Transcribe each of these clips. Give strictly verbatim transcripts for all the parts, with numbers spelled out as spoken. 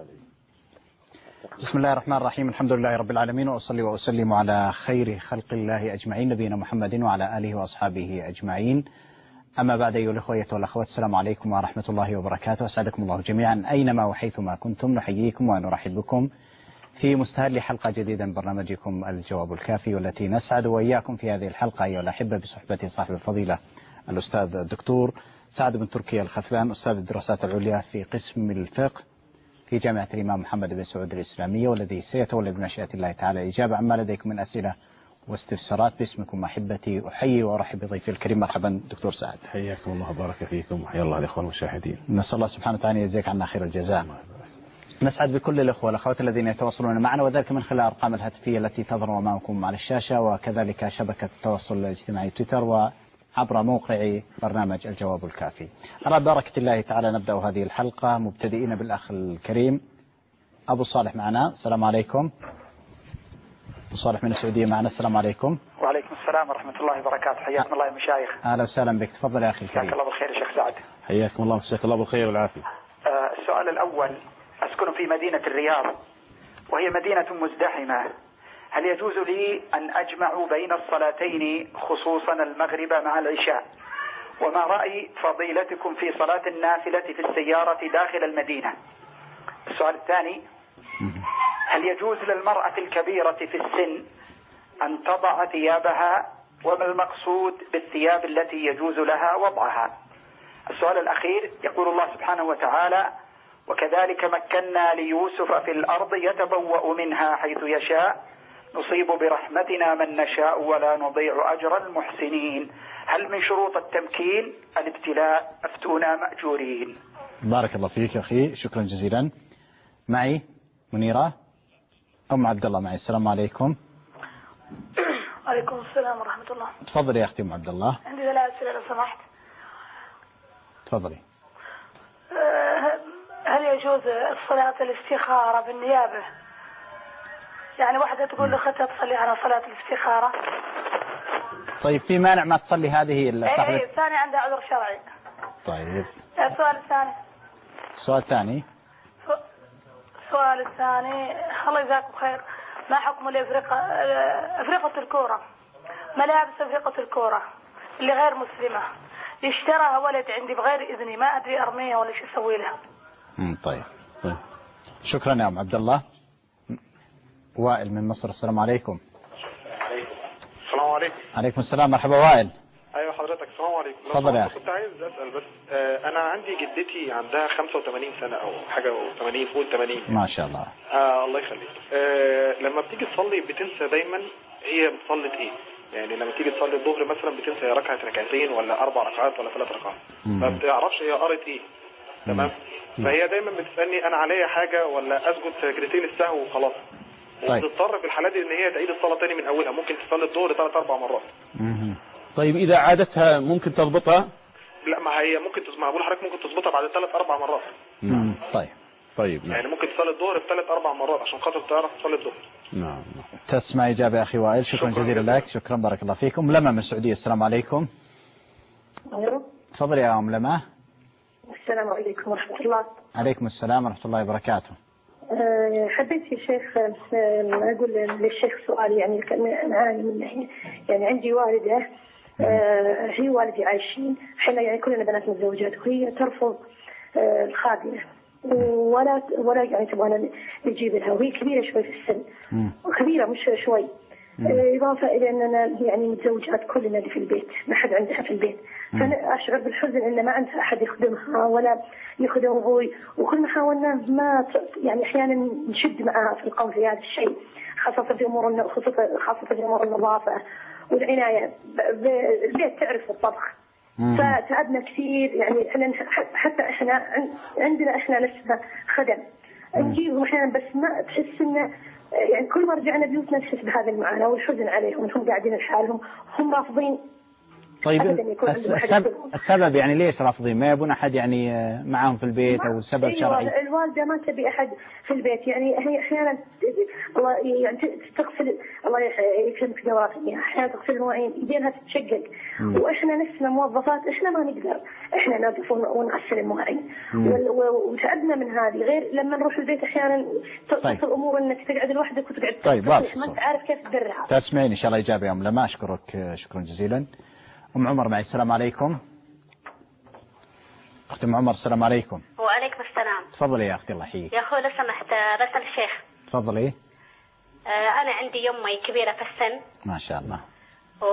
بسم الله الرحمن الرحيم. الحمد لله رب العالمين، وأصلي وأسلم على خير خلق الله أجمعين، نبينا محمد وعلى آله وأصحابه أجمعين. أما بعد، أيها الأخوة والأخوات، السلام عليكم ورحمة الله وبركاته. أسعدكم الله جميعا أينما وحيثما كنتم، نحييكم ونرحب بكم في مستهل حلقة جديدة من برنامجكم الجواب الكافي، والتي نسعد وإياكم في هذه الحلقة أيها الأحبة بصحبة صاحب الفضيلة الأستاذ الدكتور سعد بن تركي الخثلان، أستاذ الدراسات العليا في قسم الفقه في جامعة الإمام محمد بن سعود الإسلامية، والذي سيتولى بمشيئة الله تعالى الإجابة عما لديكم من أسئلة واستفسارات. باسمكم أحبتي أحيي وأرحب بضيفي الكريم. مرحبا دكتور سعد. حياكم الله وبارك فيكم، وحيا الله الإخوة المشاهدين. نسأل الله سبحانه وتعالى يجزيك عنا خير الجزاء. نسعد بكل الأخوة والأخوات الذين يتواصلون معنا، وذلك من خلال الأرقام الهاتفية التي تظهر أمامكم على الشاشة، وكذلك شبكة التواصل الاجتماعي تويتر، وعبر موقع برنامج الجواب الكافي. على بركة الله تعالى نبدأ هذه الحلقة مبتدئين بالأخ الكريم أبو صالح معنا. السلام عليكم. أبو صالح من السعودية معنا. السلام عليكم. وعليكم السلام ورحمة الله وبركاته. حياكم الله يا مشايخ. أهلا وسهلا بك، تفضل يا أخي الكريم. جزاك الله بالخير يا شيخ سعد. حياكم الله وجزاك الله بالخير والعافية. آه السؤال الأول، أسكن في مدينة الرياض وهي مدينة مزدحمة، هل يجوز لي أن أجمع بين الصلاتين خصوصا المغرب مع العشاء؟ وما رأي فضيلتكم في صلاة النافلة في السيارة داخل المدينة؟ السؤال الثاني، هل يجوز للمرأة الكبيرة في السن أن تضع ثيابها؟ وما المقصود بالثياب التي يجوز لها وضعها؟ السؤال الأخير، يقول الله سبحانه وتعالى: وكذلك مكنا ليوسف في الأرض يتبوأ منها حيث يشاء نصيب برحمتنا من نشاء ولا نضيع أجر المحسنين. هل من شروط التمكين الابتلاء؟ أفتونا مأجورين. بارك الله فيك أخي، شكرا جزيلا. معي منيرة أم عبد الله معي. السلام عليكم. وعليكم السلام ورحمة الله. تفضلي يا أختي أم عبد الله. عندي ثلاث أسئلة لو سمحت. تفضلي. هل يجوز صلاة الاستخارة بالنيابة؟ يعني واحدة تقول لأختها تصلي على صلاة الاستخارة. طيب، في مانع ما تصلي هذه الصاحبة؟ ايه الثاني عندها عذر شرعي. طيب. السؤال الثاني. السؤال الثاني. السؤال الثاني، الله يجزاكم خير، ما حكم الأفريقة أفريقة الكورة، ملابس أفريقة الكورة اللي غير مسلمة اشتراها ولد عندي بغير إذني، ما أدري أرميها ولا شو أسوي لها. امم طيب. طيب شكرا يا أم عبد الله. وائل من مصر. السلام عليكم. السلام عليكم. عليكم السلام. مرحبا وائل. ايوه حضرتك. السلام عليكم. تفضل يا اخي. كنت عايز اسال بس، آه انا عندي جدتي عندها خمسة وثمانين سنه او حاجه وثمانين، فوق ثمانين. ما شاء الله. آه الله يخليك. آه لما بتيجي تصلي بتنسى دايما هي بتصلي ايه. يعني لما تيجي تصلي الظهر مثلا بتنسى هي ركعه ركعتين ولا اربع ركعات ولا ثلاث ركعات، ما بتعرفش هي قرت ايه. تمام. فهي دايما بتسالني انا عليا حاجه ولا اسجد سجدتين السهو وخلاص. طيب. وبتضطر في الحالات دي ان هي تعيد الصلاه تاني من اولها، ممكن تصلي الظهر ثلاث اربع مرات. امم طيب إذا عادتها ممكن تضبطها؟ لا، ما هي ممكن تظبطها، بقول لحضرتك ممكن تظبطها بعد ثلاث اربع مرات. امم طيب. طيب نعم. يعني ممكن تصلي الظهر بثلاث اربع مرات عشان خاطر تعرف تصلي الظهر. نعم. تسمع إجابة يا أخي وائل. شكرا, شكرا جزيلا لك. شكرا بارك الله فيكم. لما من السعودية. السلام عليكم. أيوه. تفضل يا أم لما. السلام عليكم ورحمة الله. عليكم السلام ورحمة الله وبركاته. أه حبيت يا شيخ أقول للشيخ سؤال، يعني نعاني منه. يعني عندي والدة، أه هي والدي عايشين، احنا يعني كلنا بنات متزوجات، وهي ترفض أه الخادمة، ولا ولا يعني تبغانا نجيب لها، وهي كبيرة شوي في السن، كبيرة مش شوي. إضافة إلى أننا يعني متزوجات كلنا اللي في البيت، ما حد عندها في البيت، فأنا أشعر بالحزن أن ما عندها أحد يخدمها ولا يخدم أبوي، وكل ما حاولنا ما يعني أحيانا نشد معها في القول في هذا الشيء، خاصة في أمور خاصة في أمور النظافة والعناية بالبيت، تعرف الطبخ. فتعبنا كثير، يعني احنا حتى احنا عندنا احنا لسنا خدم نجيبهم احيانا، بس ما تحس انه يعني كل ما رجعنا بيوتنا نحس بهذا المعاناة والحزن عليهم، هم قاعدين لحالهم، هم رافضين طيب أبداً يكون عندهم أحد السبب, يدعوهم. السبب يعني ليش رافضين؟ ما يبون أحد يعني معاهم في البيت أو السبب أيوة شرعي؟ الوالدة ما تبي أحد في البيت، يعني هي أحيانا الله يعني تغسل، الله يكرمك دورات، يعني أحيانا تغسل المواعين يدينها تتشقق، وإحنا نفسنا موظفات إحنا ما نقدر إحنا نقف ونغسل المواعين، وتعبنا من هذه. غير لما نروح البيت أحيانا تصل طيب. الأمور إنك تقعد لوحدك وتقعد طيب ما أنت عارف كيف تدرعها. تسمعين إن شاء الله إجابة يوم. لما أشكرك شكرا جزيلا. أم عمر معي. السلام عليكم. أختي أم عمر السلام عليكم. وعليكم السلام. تفضلي يا أختي الله يحييك. يا أخوي لو سمحت بسأل الشيخ. تفضلي. آه أنا عندي يمي كبيرة في السن ما شاء الله، و...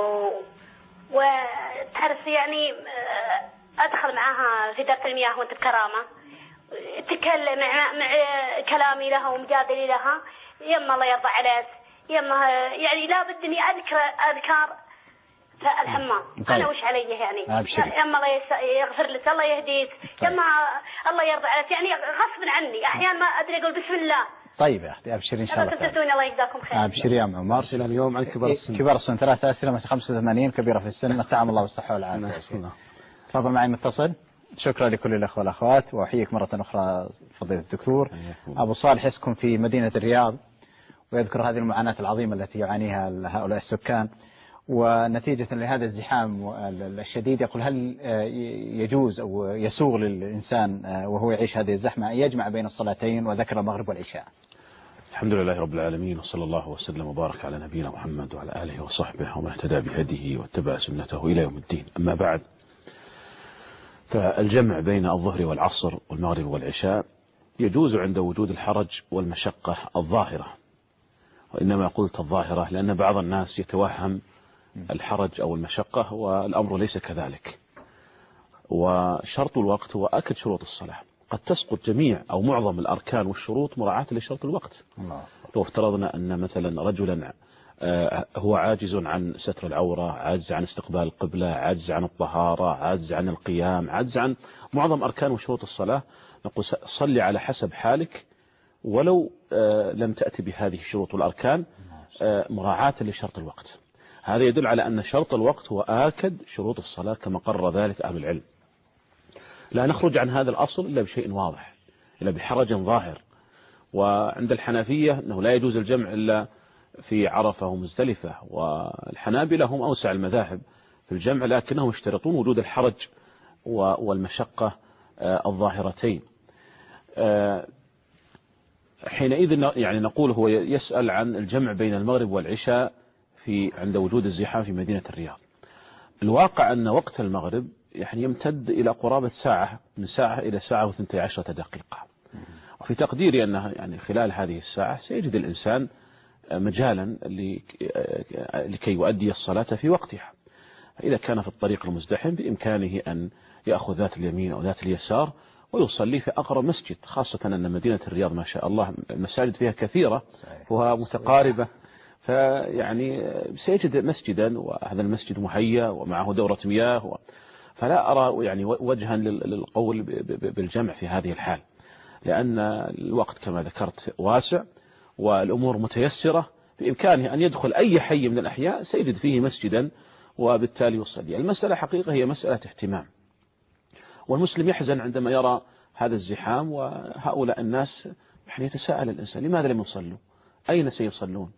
وتعرف يعني آه أدخل معها في دورة المياه وأنت بكرامة، تكلم مع, مع كلامي لها ومجادلي لها، يما الله يرضى عليك، يما يعني لابد إني أذكر أذكار الحمام. طيب. أنا وش علي يعني؟ أبشري. يما الله يغفر لك، الله يهديك. طيب. يما الله يرضى عليك، يعني غصب عني أحيانا ما أدري أقول بسم الله. طيب يا أختي أبشري إن شاء الله. تسلسوني الله يجزاكم خير. أبشري يا أم عمر. أسئلة اليوم عن كبار السن. كبار السن ثلاثة أسئلة، خمسة وثمانين كبيرة في السن، نتعامل الله بالصحة والعافية. تفضل معي متصل. شكرا لكل الأخوة والأخوات، وأحييك مرة أخرى فضيلة الدكتور. أبو صالح يسكن في مدينة الرياض، ويذكر هذه المعاناة العظيمة التي يعانيها هؤلاء السكان، ونتيجة لهذا الزحام الشديد يقول هل يجوز أو يسوغ للإنسان وهو يعيش هذه الزحمة أن يجمع بين الصلاتين وذكر المغرب والعشاء؟ الحمد لله رب العالمين، وصلى الله وسلم وبارك على نبينا محمد وعلى آله وصحبه ومن اهتدى بهديه واتبع سنته إلى يوم الدين. أما بعد، فالجمع بين الظهر والعصر والمغرب والعشاء يجوز عند وجود الحرج والمشقة الظاهرة، وإنما قلت الظاهرة لأن بعض الناس يتوهم الحرج أو المشقة والأمر ليس كذلك. وشرط الوقت هو أكد شروط الصلاة، قد تسقط جميع أو معظم الأركان والشروط مراعاة لشرط الوقت. لو افترضنا أن مثلا رجلا هو عاجز عن ستر العورة، عاجز عن استقبال القبلة، عاجز عن الطهارة، عاجز عن القيام، عاجز عن معظم أركان وشروط الصلاة، نقول صلي على حسب حالك ولو لم تأتي بهذه الشروط والأركان مراعاة لشرط الوقت. هذا يدل على أن شرط الوقت هو آكد شروط الصلاة كما قرر ذلك أهل العلم. لا نخرج عن هذا الأصل إلا بشيء واضح، إلا بحرج ظاهر. وعند الحنفية أنه لا يجوز الجمع إلا في عرفة ومزدلفة، والحنابلة هم أوسع المذاهب في الجمع، لكنهم يشترطون وجود الحرج والمشقة الظاهرتين. حينئذ يعني نقول هو يسأل عن الجمع بين المغرب والعشاء في عند وجود الزحام في مدينة الرياض. الواقع أن وقت المغرب يعني يمتد إلى قرابة ساعة، من ساعة إلى ساعة وثنتي عشرة دقيقة، وفي تقديري أنها يعني خلال هذه الساعة سيجد الإنسان مجالا لكي يؤدي الصلاة في وقتها. إذا كان في الطريق المزدحم بإمكانه أن يأخذ ذات اليمين أو ذات اليسار ويصلي في أقرب مسجد، خاصة أن مدينة الرياض ما شاء الله المساجد فيها كثيرة وها متقاربة، فيعني سيجد مسجدا وهذا المسجد مهيأ ومعه دورة مياه، فلا أرى يعني وجها للقول بالجمع في هذه الحال، لأن الوقت كما ذكرت واسع والأمور متيسرة، بإمكانه أن يدخل أي حي من الأحياء سيجد فيه مسجدا وبالتالي يصلي. المسألة حقيقة هي مسألة اهتمام، والمسلم يحزن عندما يرى هذا الزحام وهؤلاء الناس، يعني يتساءل الإنسان لماذا لم يصلوا؟ أين سيصلون؟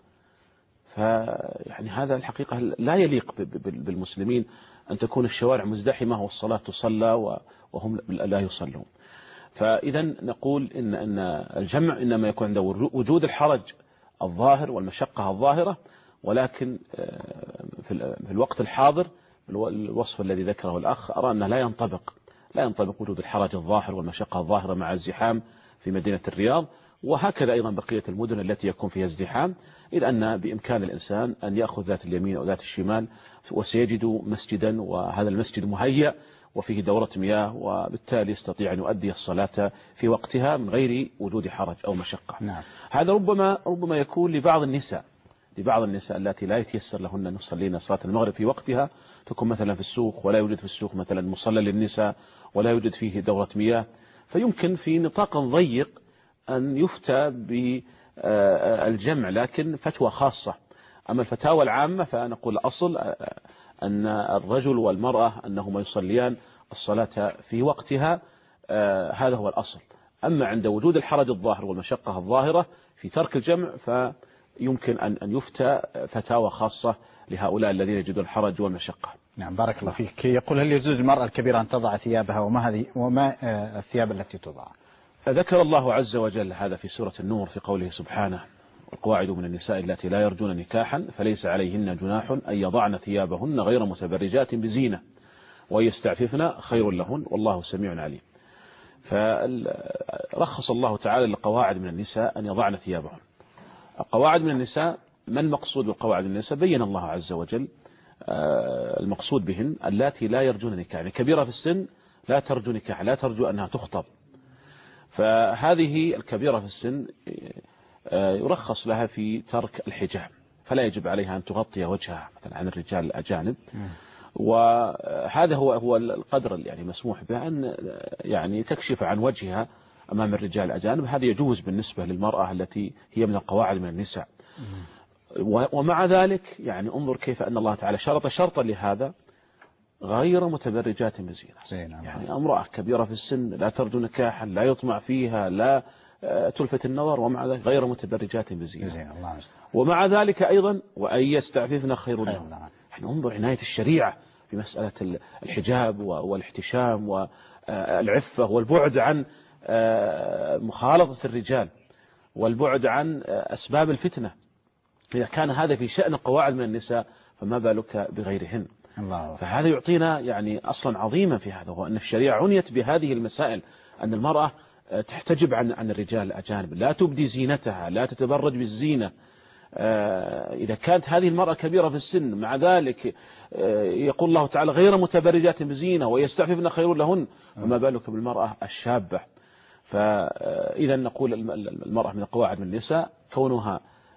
فيعني هذا الحقيقة لا يليق بالمسلمين أن تكون الشوارع مزدحمة والصلاة تصلى وهم لا يصلون. فإذا نقول إن أن الجمع إنما يكون عند وجود الحرج الظاهر والمشقة الظاهرة، ولكن في الوقت الحاضر الوصف الذي ذكره الأخ أرى أنه لا ينطبق لا ينطبق وجود الحرج الظاهر والمشقة الظاهرة مع الزحام في مدينة الرياض، وهكذا أيضا بقية المدن التي يكون فيها ازدحام، إذ أن بإمكان الإنسان أن يأخذ ذات اليمين أو ذات الشمال وسيجد مسجدا، وهذا المسجد مهيأ وفيه دورة مياه، وبالتالي يستطيع أن يؤدي الصلاة في وقتها من غير وجود حرج أو مشقة. نعم. هذا ربما ربما يكون لبعض النساء لبعض النساء التي لا يتيسر لهن أن يصلين صلاة المغرب في وقتها، تكون مثلا في السوق ولا يوجد في السوق مثلا مصلى للنساء ولا يوجد فيه دورة مياه، فيمكن في نطاق ضيق أن يفتى بالجمع، لكن فتوى خاصة. أما الفتاوى العامة فنقول أصل أن الرجل والمرأة أنهما يصليان الصلاة في وقتها، آه هذا هو الأصل. أما عند وجود الحرج الظاهر والمشقة الظاهرة في ترك الجمع فيمكن أن أن يفتى فتاوى خاصة لهؤلاء الذين يجدون الحرج والمشقة. نعم بارك الله فيك. يقول هل يجوز للمرأة الكبيرة أن تضع ثيابها، وما هذه وما الثياب التي تضع؟ ذكر الله عز وجل هذا في سورة النور في قوله سبحانه: والقواعد من النساء التي لا يرجون نكاحا فليس عليهن جناح أن يضعن ثيابهن غير متبرجات بزينة ويستعففن خير لهن والله سميع عليم. فرخص الله تعالى للقواعد من النساء أن يضعن ثيابهن. القواعد من النساء، ما المقصود بالقواعد من النساء؟ بين الله عز وجل المقصود بهن اللاتي لا يرجون نكاحا، يعني كبيرة في السن لا ترجو نكاحا، لا ترجو أنها تخطب. فهذه الكبيرة في السن يرخص لها في ترك الحجاب، فلا يجب عليها أن تغطي وجهها مثلا عن الرجال الأجانب. وهذا هو هو القدر يعني مسموح به، أن يعني تكشف عن وجهها أمام الرجال الأجانب. هذا يجوز بالنسبة للمرأة التي هي من القواعد من النساء. ومع ذلك يعني انظر كيف أن الله تعالى شرط شرطا لهذا: غير متبرجات بزينة. يعني امرأة كبيرة في السن لا ترجو نكاحا، لا يطمع فيها، لا تلفت النظر، ومع ذلك غير متبرجات بزينة. ومع ذلك أيضا وأن يستعففن خير لهم. يعني انظر عناية الشريعة في مسألة الحجاب والاحتشام والعفة والبعد عن مخالطة الرجال والبعد عن أسباب الفتنة. إذا كان هذا في شأن قواعد من النساء فما بالك بغيرهن. الله. فهذا يعطينا يعني أصلا عظيما في هذا، هو أن الشريعة عنيت بهذه المسائل، أن المرأة تحتجب عن عن الرجال الأجانب، لا تبدي زينتها، لا تتبرج بالزينة. إذا كانت هذه المرأة كبيرة في السن مع ذلك يقول الله تعالى غير متبرجات بزينة ويستعففن خير لهن، وما بالك بالمرأة الشابة. فإذا نقول المرأة من القواعد من النساء كونها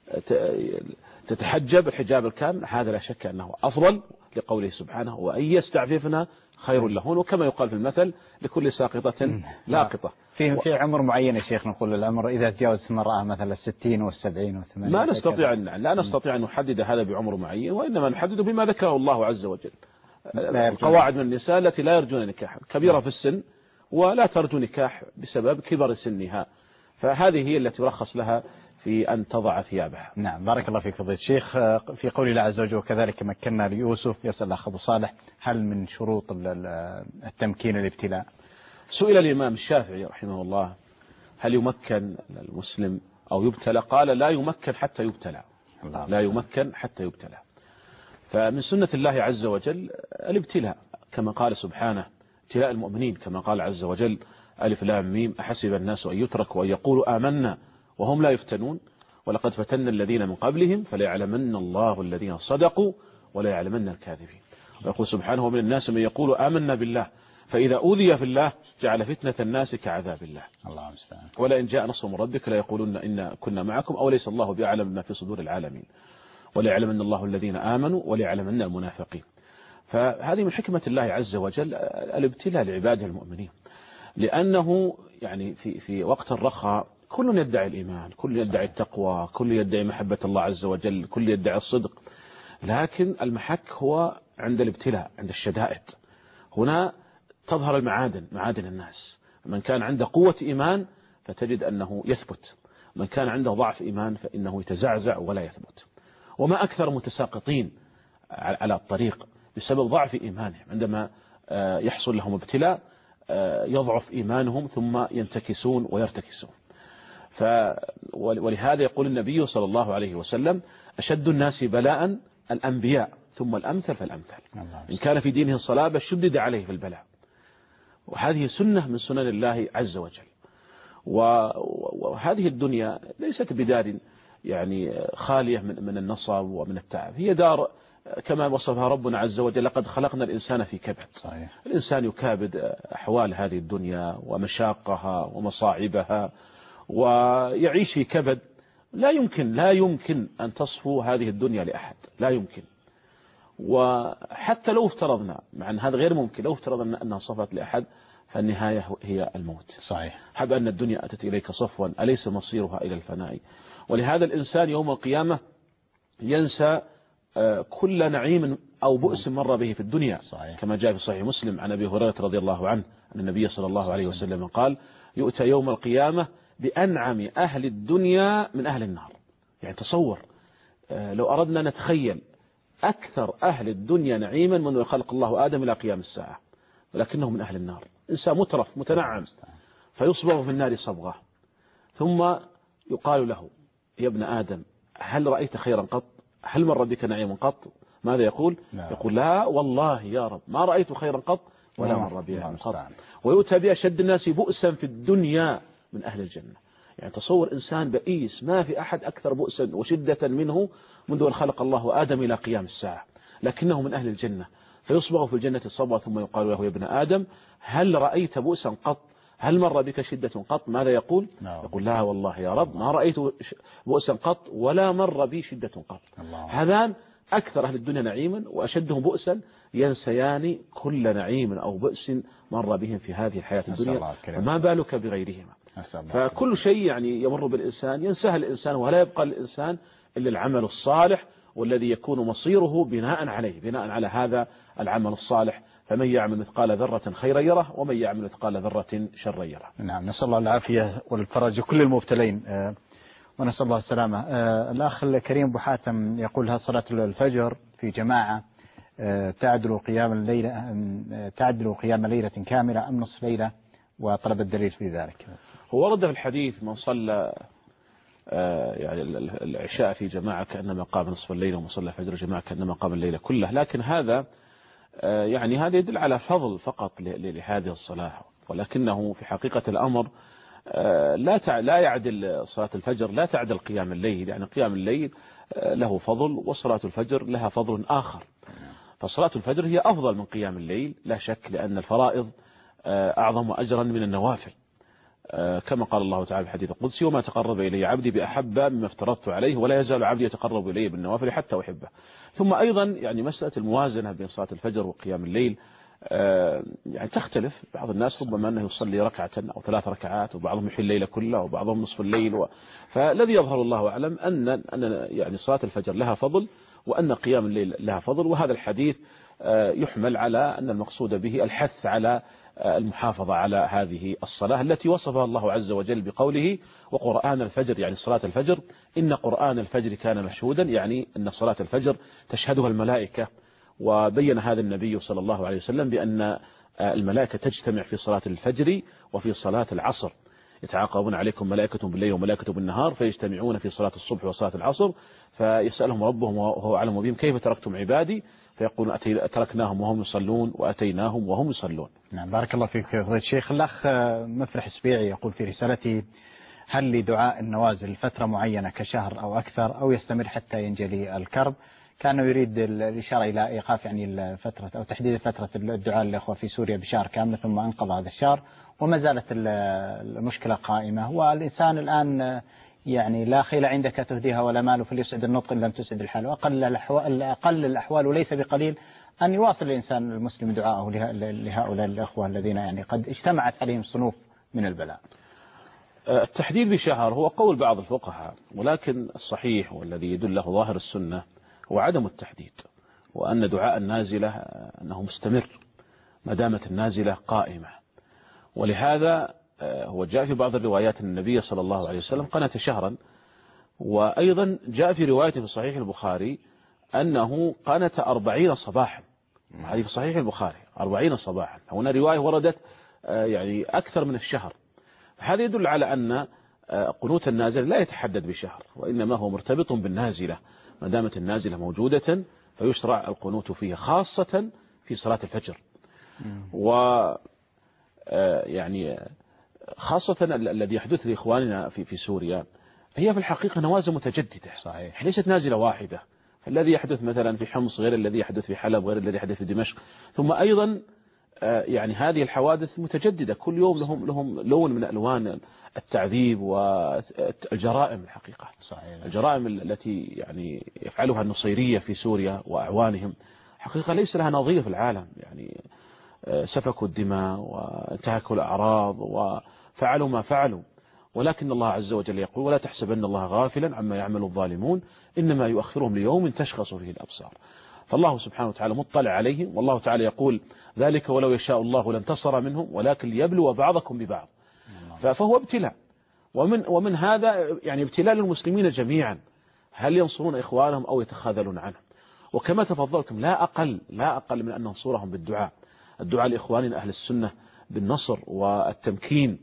تتحجب الحجاب الكامل، هذا لا شك أنه أفضل لقوله سبحانه: وأن يستعففن خير لهن. وكما يقال في المثل: لكل ساقطة لاقطة. في في عمر معين يا شيخ، نقول العمر إذا تجاوزت المرأة مثلا الستين والسبعين والثمانين ما نستطيع أن لا نستطيع أن نحدد هذا بعمر معين، وإنما نحدده بما ذكره الله عز وجل. القواعد من النساء التي لا يرجون نكاحا، كبيرة في السن ولا ترجو نكاح بسبب كبر سنها، فهذه هي التي يرخص لها في أن تضع ثيابها. نعم بارك الله فيك فضيلة الشيخ. في قول الله عز وجل: وكذلك مكنا ليوسف، يسأل الأخ أبو صالح: هل من شروط التمكين الابتلاء؟ سئل الإمام الشافعي رحمه الله: هل يمكن المسلم أو يبتلى؟ قال: لا يمكن حتى يبتلى. لا يمكن حتى يبتلى. فمن سنة الله عز وجل الابتلاء، كما قال سبحانه: ابتلاء المؤمنين، كما قال عز وجل: ألف لام ميم أحسب الناس أن يتركوا أن يقولوا آمنا وهم لا يفتنون ولقد فتنا الذين من قبلهم فليعلمن الله الذين صدقوا وليعلمن الكاذبين. ويقول سبحانه: ومن الناس من يقول آمنا بالله فإذا أوذي في الله جعل فتنة الناس كعذاب الله. الله المستعان. ولئن جاء نصر من ربك لا يقولون إن كنا معكم أو ليس الله بأعلم ما في صدور العالمين وليعلمن الله الذين آمنوا وليعلمن المنافقين. فهذه من حكمة الله عز وجل الابتلاء لعباده المؤمنين، لأنه يعني في في وقت الرخاء كل يدعي الإيمان، كل يدعي التقوى، كل يدعي محبة الله عز وجل، كل يدعي الصدق، لكن المحك هو عند الابتلاء، عند الشدائد. هنا تظهر المعادن، معادن الناس. من كان عنده قوة إيمان فتجد أنه يثبت، من كان عنده ضعف إيمان فإنه يتزعزع ولا يثبت. وما أكثر متساقطين على الطريق بسبب ضعف إيمانهم، عندما يحصل لهم ابتلاء يضعف إيمانهم ثم ينتكسون ويرتكسون. ف ولهذا يقول النبي صلى الله عليه وسلم: أشد الناس بلاء الأنبياء ثم الأمثل فالأمثل. إن كان في دينه الصلابة شدد عليه في البلاء. وهذه سنة من سنن الله عز وجل. وهذه الدنيا ليست بدار يعني خالية من من النصب ومن التعب، هي دار كما وصفها ربنا عز وجل: لقد خلقنا الإنسان في كبد. صحيح. الإنسان يكابد أحوال هذه الدنيا ومشاقها ومصاعبها ويعيش في كبد. لا يمكن لا يمكن أن تصفو هذه الدنيا لأحد، لا يمكن. وحتى لو افترضنا، مع أن هذا غير ممكن، لو افترضنا أنها صفت لأحد فالنهاية هي الموت. صحيح. حب أن الدنيا أتت إليك صفوا أليس مصيرها إلى الفناء. ولهذا الإنسان يوم القيامة ينسى كل نعيم أو بؤس مر به في الدنيا. صحيح. كما جاء في صحيح مسلم عن أبي هريرة رضي الله عنه أن النبي صلى الله عليه وسلم قال يؤتى يوم القيامة بأنعم أهل الدنيا من أهل النار. يعني تصور لو أردنا نتخيل أكثر أهل الدنيا نعيما منذ خلق الله آدم إلى قيام الساعة، ولكنه من أهل النار، إنسان مترف متنعم فيصبغ في النار صبغة، ثم يقال له يا ابن آدم هل رأيت خيرا قط؟ هل مر بك نعيم قط؟ ماذا يقول؟ لا. يقول لا والله يا رب ما رأيت خيرا قط ولا مر بي نعيم قط. ويؤتى بأشد الناس بؤسا في الدنيا من أهل الجنة. يعني تصور إنسان بئيس ما في أحد أكثر بؤسا وشدة منه منذ أن خلق الله آدم إلى قيام الساعة، لكنه من أهل الجنة، فيصبغ في الجنة الصبغة ثم يقال له يا ابن آدم هل رأيت بؤسا قط؟ هل مر بك شدة قط؟ ماذا يقول؟ نعم. يقول لا والله يا رب ما رأيت بؤسا قط ولا مر بي شدة قط. هذان أكثر أهل الدنيا نعيما وأشدهم بؤسا، ينسيان كل نعيم أو بؤس مر بهم في هذه الحياة الدنيا، وما بالك بغيرهما. فكل شيء يعني يمر بالإنسان ينساه الإنسان، ولا يبقى الإنسان إلا العمل الصالح والذي يكون مصيره بناء عليه، بناء على هذا العمل الصالح. فمن يعمل مثقال ذرة خيرا يره ومن يعمل مثقال ذرة شرا يره. نعم، نسأل الله العافية والفرج لكل المبتلين ونسأل الله السلامة. الأخ الكريم أبو حاتم يقول هل صلاة الفجر في جماعة تعدل قيام الليلة تعدل قيام ليلة كاملة أم نصف ليلة، وطلب الدليل في ذلك؟ هو ورد في الحديث من صلى يعني العشاء في جماعة كأنما قام نصف الليل، ومن صلى الفجر جماعة كأنما قام الليلة كله، لكن هذا يعني هذا يدل على فضل فقط لهذه الصلاة، ولكنه في حقيقة الأمر لا لا يعدل صلاة الفجر، لا تعدل قيام الليل، يعني قيام الليل له فضل وصلاة الفجر لها فضل آخر. فصلاة الفجر هي أفضل من قيام الليل لا شك، لأن الفرائض أعظم أجرا من النوافل، كما قال الله تعالى في الحديث القدسي وما تقرب إلي عبدي بأحب مما افترضت عليه ولا يزال عبدي يتقرب إلي بالنوافل حتى أحبه. ثم أيضا يعني مسألة الموازنة بين صلاة الفجر وقيام الليل يعني تختلف، بعض الناس ربما أنه يصلي ركعة أو ثلاث ركعات، وبعضهم يحيي الليل كله وبعضهم نصف الليل و... فالذي يظهر الله أعلم أن أن يعني صلاة الفجر لها فضل وأن قيام الليل لها فضل، وهذا الحديث يحمل على أن المقصود به الحث على المحافظة على هذه الصلاة التي وصفها الله عز وجل بقوله وقرآن الفجر، يعني صلاة الفجر إن قرآن الفجر كان مشهودا، يعني أن صلاة الفجر تشهدها الملائكة. وبين هذا النبي صلى الله عليه وسلم بأن الملائكة تجتمع في صلاة الفجر وفي صلاة العصر، يتعاقبون عليكم ملائكة بالليل وملائكة بالنهار فيجتمعون في صلاة الصبح وصلاة العصر، فيسألهم ربهم وهو أعلم بهم كيف تركتم عبادي، فيقولون تركناهم وهم يصلون وأتيناهم وهم يصلون. نعم، بارك الله فيك فضيلة الشيخ. الأخ مفرح السبيعي يقول في رسالته هل لدعاء النوازل فترة معينة كشهر أو أكثر أو يستمر حتى ينجلي الكرب؟ كانه يريد الإشارة إلى إيقاف يعني فترة أو تحديد فترة الدعاء للإخوة في سوريا بشهر كامل ثم انقضى هذا الشهر وما زالت المشكلة قائمة، والإنسان الآن يعني لا خيل عندك تهديها ولا مال فليسعد النطق إن لم تسعد الحال، وأقل الأحوال, أقل الأحوال وليس بقليل أن يواصل الإنسان المسلم دعاءه لهؤلاء الأخوة الذين يعني قد اجتمعت عليهم صنوف من البلاء. التحديد بشهر هو قول بعض الفقهاء، ولكن الصحيح والذي يدل له ظاهر السنة هو عدم التحديد، وأن دعاء النازلة أنه مستمر ما دامت النازلة قائمة. ولهذا هو جاء في بعض الروايات أن النبي صلى الله عليه وسلم قنت شهرا، وأيضا جاء في رواية في صحيح البخاري أنه قنت أربعين صباحا، هذه في صحيح البخاري أربعين صباحا. هنا رواية وردت يعني أكثر من الشهر، هذا يدل على أن قنوت النازل لا يتحدد بشهر، وإنما هو مرتبط بالنازلة، ما دامت النازلة موجودة فيشرع القنوت فيها، خاصة في صلاة الفجر. و يعني خاصة الذي يحدث لإخواننا في في سوريا هي في الحقيقة نوازل متجددة، صحيح، ليست نازلة واحدة. فالذي يحدث مثلا في حمص غير الذي يحدث في حلب غير الذي يحدث في دمشق، ثم أيضا يعني هذه الحوادث متجددة، كل يوم لهم لهم لون من ألوان التعذيب والجرائم. الحقيقة صحيح. الجرائم التي يعني يفعلها النصيرية في سوريا وأعوانهم حقيقة ليس لها نظير في العالم، يعني سفكوا الدماء وانتهكوا الأعراض وفعلوا ما فعلوا، ولكن الله عز وجل يقول ولا تحسبن الله غافلا عما يعمل الظالمون إنما يؤخرهم ليوم تشخص فيه الأبصار. فالله سبحانه وتعالى مطلع عليهم، والله تعالى يقول ذلك ولو يشاء الله لانتصر منهم ولكن ليبلو بعضكم ببعض. فهو ابتلاء، ومن ومن هذا يعني ابتلاء للمسلمين جميعا، هل ينصرون إخوانهم أو يتخاذلون عنهم. وكما تفضلتم لا أقل لا أقل من أن ننصرهم بالدعاء، الدعاء لإخواننا أهل السنة بالنصر والتمكين،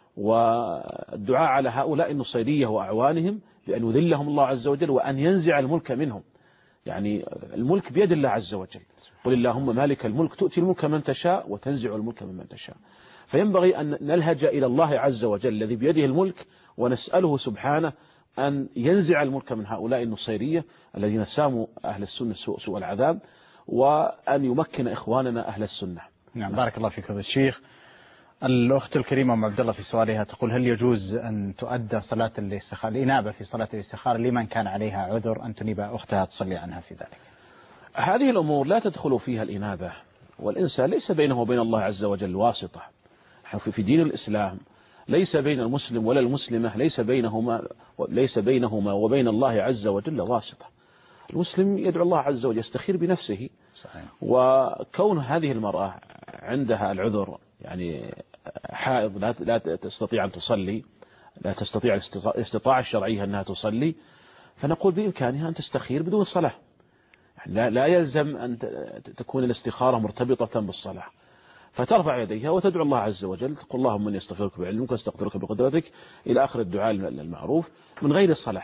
والدعاء على هؤلاء النصيرية وأعوانهم بأن يذلهم الله عز وجل وأن ينزع الملك منهم. يعني الملك بيد الله عز وجل، قل اللهم مالك الملك تؤتي الملك من تشاء وتنزع الملك ممن تشاء. فينبغي أن نلهج إلى الله عز وجل الذي بيده الملك ونسأله سبحانه أن ينزع الملك من هؤلاء النصيرية الذين ساموا أهل السنة سوء, سوء العذاب، وأن يمكن إخواننا أهل السنة. نعم بارك الله فيك فضيلة الشيخ. الأخت الكريمة أم عبد الله في سؤالها تقول هل يجوز أن تؤدى صلاة الاستخارة الإنابة في صلاة الاستخارة لمن كان عليها عذر أن تنيب أختها تصلي عنها في ذلك؟ هذه الأمور لا تدخل فيها الإنابة، والإنسان ليس بينه وبين الله عز وجل واسطة. في دين الإسلام ليس بين المسلم ولا المسلمة ليس بينهما ليس بينهما وبين الله عز وجل واسطة. المسلم يدعو الله عز وجل يستخير بنفسه. صحيح. وكون هذه المرأة عندها العذر، يعني حائض لا لا تستطيع أن تصلي، لا تستطيع الاستطاعة الشرعية أنها تصلي، فنقول بإمكانها أن تستخير بدون صلاة. يعني لا, لا يلزم أن تكون الاستخارة مرتبطة بالصلاة، فترفع يديها وتدعو الله عز وجل، تقول اللهم إني أستغفرك بعلمك واستقدرك بقدرتك إلى آخر الدعاء المعروف من غير الصلاة.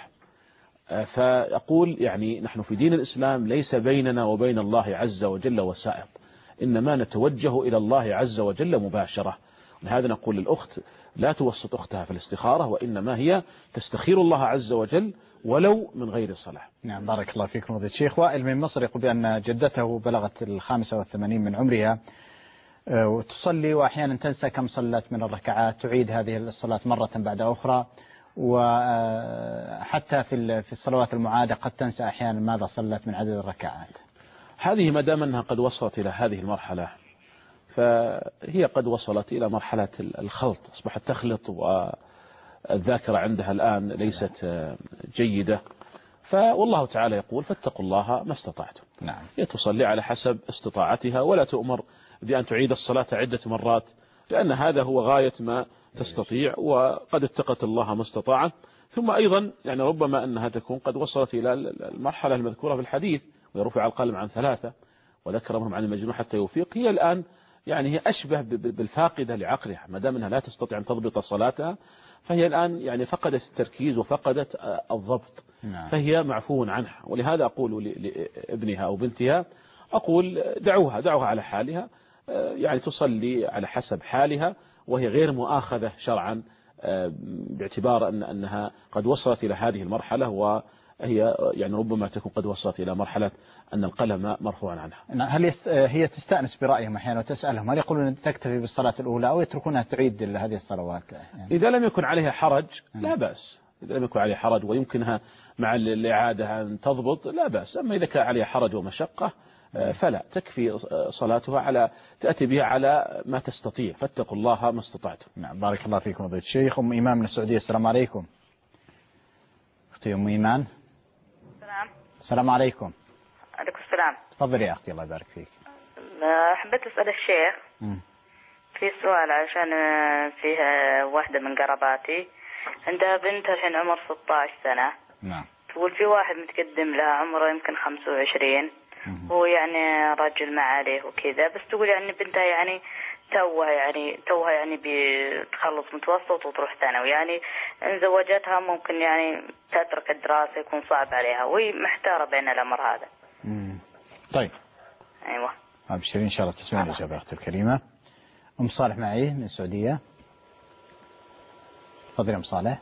فأقول يعني نحن في دين الإسلام ليس بيننا وبين الله عز وجل وسائط، إنما نتوجه إلى الله عز وجل مباشرة. لهذا نقول للأخت لا توسط أختها في الاستخارة، وإنما هي تستخير الله عز وجل ولو من غير صلاة. نعم بارك الله فيكم فضيلة الشيخ. وائل من مصر يقول بأن جدته بلغت الخامسة والثمانين من عمرها وتصلي وأحيانا تنسى كم صلت من الركعات، تعيد هذه الصلاة مرة بعد أخرى، وحتى في في الصلوات المعادة قد تنسى أحيانا ماذا صلت من عدد الركعات. هذه ما دام أنها قد وصلت إلى هذه المرحلة فهي قد وصلت إلى مرحلة الخلط، أصبحت تخلط والذاكرة عندها الآن ليست جيدة. فوالله تعالى يقول فاتقوا الله ما استطعتم. نعم. هي تصلي على حسب استطاعتها ولا تؤمر بأن تعيد الصلاة عدة مرات، لأن هذا هو غاية ما تستطيع، وقد اتقت الله ما استطاعت. ثم أيضا يعني ربما أنها تكون قد وصلت إلى المرحلة المذكورة في الحديث ويرفع القلم عن ثلاثة وذكر منهم عن المجنون حتى يوفيق. هي الآن يعني هي أشبه بالفاقدة لعقلها، ما دام أنها لا تستطيع أن تضبط صلاتها، فهي الآن يعني فقدت التركيز وفقدت الضبط. نعم. فهي معفو عنها. ولهذا أقول لابنها أو بنتها أقول دعوها دعوها على حالها، يعني تصلي على حسب حالها، وهي غير مؤاخذة شرعا باعتبار أن أنها قد وصلت إلى هذه المرحلة، وهي يعني ربما تكون قد وصلت إلى مرحلة أن القلم مرفوعا عنها. هل هي تستأنس برأيهم أحيانا وتسألهم هل يقولون تكتفي بالصلاة الأولى أو يتركونها تعيد هذه الصلوات؟ يعني إذا لم يكن عليها حرج لا بأس، إذا لم يكن عليها حرج ويمكنها مع الإعادة أن تضبط لا بأس. أما إذا كان عليها حرج ومشقة فلا، تكفي صلاتها على تأتي بها على ما تستطيع، فاتقوا الله ما استطعتم. نعم بارك الله فيكم فضيلة الشيخ. أم إيمان من السعودية، السلام عليكم. أختي أم إيمان. السلام. السلام عليكم. عليكم السلام. تفضلي يا أختي الله يبارك فيك. حبيت أسأل الشيخ م. في سؤال، عشان فيها واحدة من قراباتي عندها بنتها الحين عمر ستة عشر سنة. نعم. تقول في واحد متقدم لها عمره يمكن خمسة وعشرين، هو يعني رجل ما عليه وكذا، بس تقول يعني بنتها يعني توها يعني توها يعني بتخلص متوسط وتروح ثانوي، يعني إن زوجتها ممكن يعني تترك الدراسة يكون صعب عليها، وهي محتارة بين الأمر هذا. مم. طيب. أيوة. أبشرين إن شاء الله تسمعين الإجابة أختي الكريمة. أم صالح معي من السعودية. تفضلي أم صالح.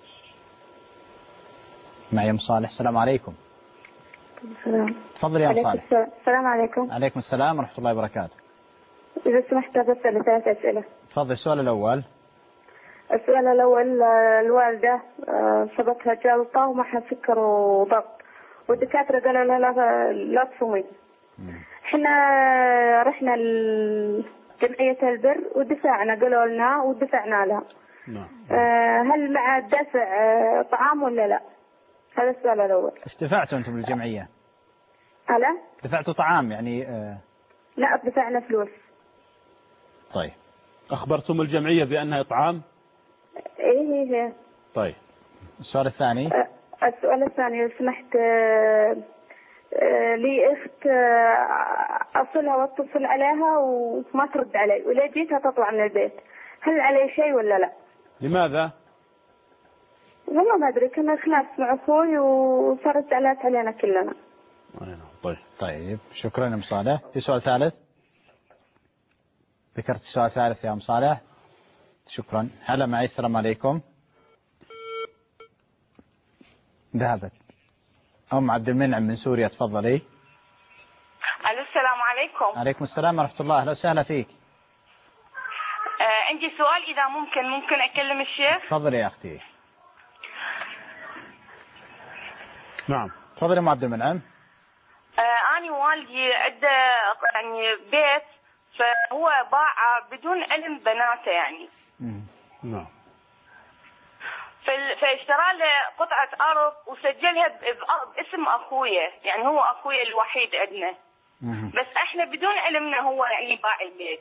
معي أم صالح. السلام عليكم. السلام. تفضلي يا أم صالح. السلام عليكم. عليكم السلام ورحمة الله وبركاته. إذا سمحت بسأل ثلاث أسئلة. تفضل. السؤال الأول. السؤال الأول، الوالدة صابتها جلطة ومعها سكر وضغط، والدكاترة قالوا لها لا لا تصومي. احنا رحنا جمعية البر ودفعنا، قالوا لنا ودفعنا لها، نعم. آه، هل مع الدفع آه، طعام ولا لا؟ هذا السؤال الأول. ايش دفعتوا أنتم للجمعية؟ هلا؟ دفعتوا طعام يعني آه... لا، دفعنا فلوس. طيب. أخبرتم الجمعية بأنها إطعام؟ إيه إيه إيه. طيب. السؤال الثاني. آه، السؤال الثاني لو سمحت، آه، آه، لي أخت آه، أصلها واتصل عليها وما ترد علي، ولا جيتها تطلع من البيت، هل علي شيء ولا لا؟ لماذا؟ والله ما أدري، كنا خلاف مع أخوي وصارت زعلات علينا كلنا. طيب. طيب شكرا يا أم صالح. في سؤال ثالث؟ ذكرت السؤال الثالث يا أم صالح. شكرا. هلا معي، السلام عليكم. ذهبت. أم عبد المنعم من سوريا، تفضلي. الو السلام عليكم. عليكم السلام ورحمة الله، أهلا وسهلا فيك. آه عندي سؤال إذا ممكن ممكن أكلم الشيخ؟ تفضلي يا أختي. نعم. تفضلي أم عبد المنعم. آه أنا والدي عنده يعني بيت، فهو باعه بدون علم بناته يعني. نعم. فاشترى له قطعة أرض وسجلها باسم أخويا، يعني هو أخويا الوحيد عندنا. بس احنا بدون علمنا هو يعني باع البيت.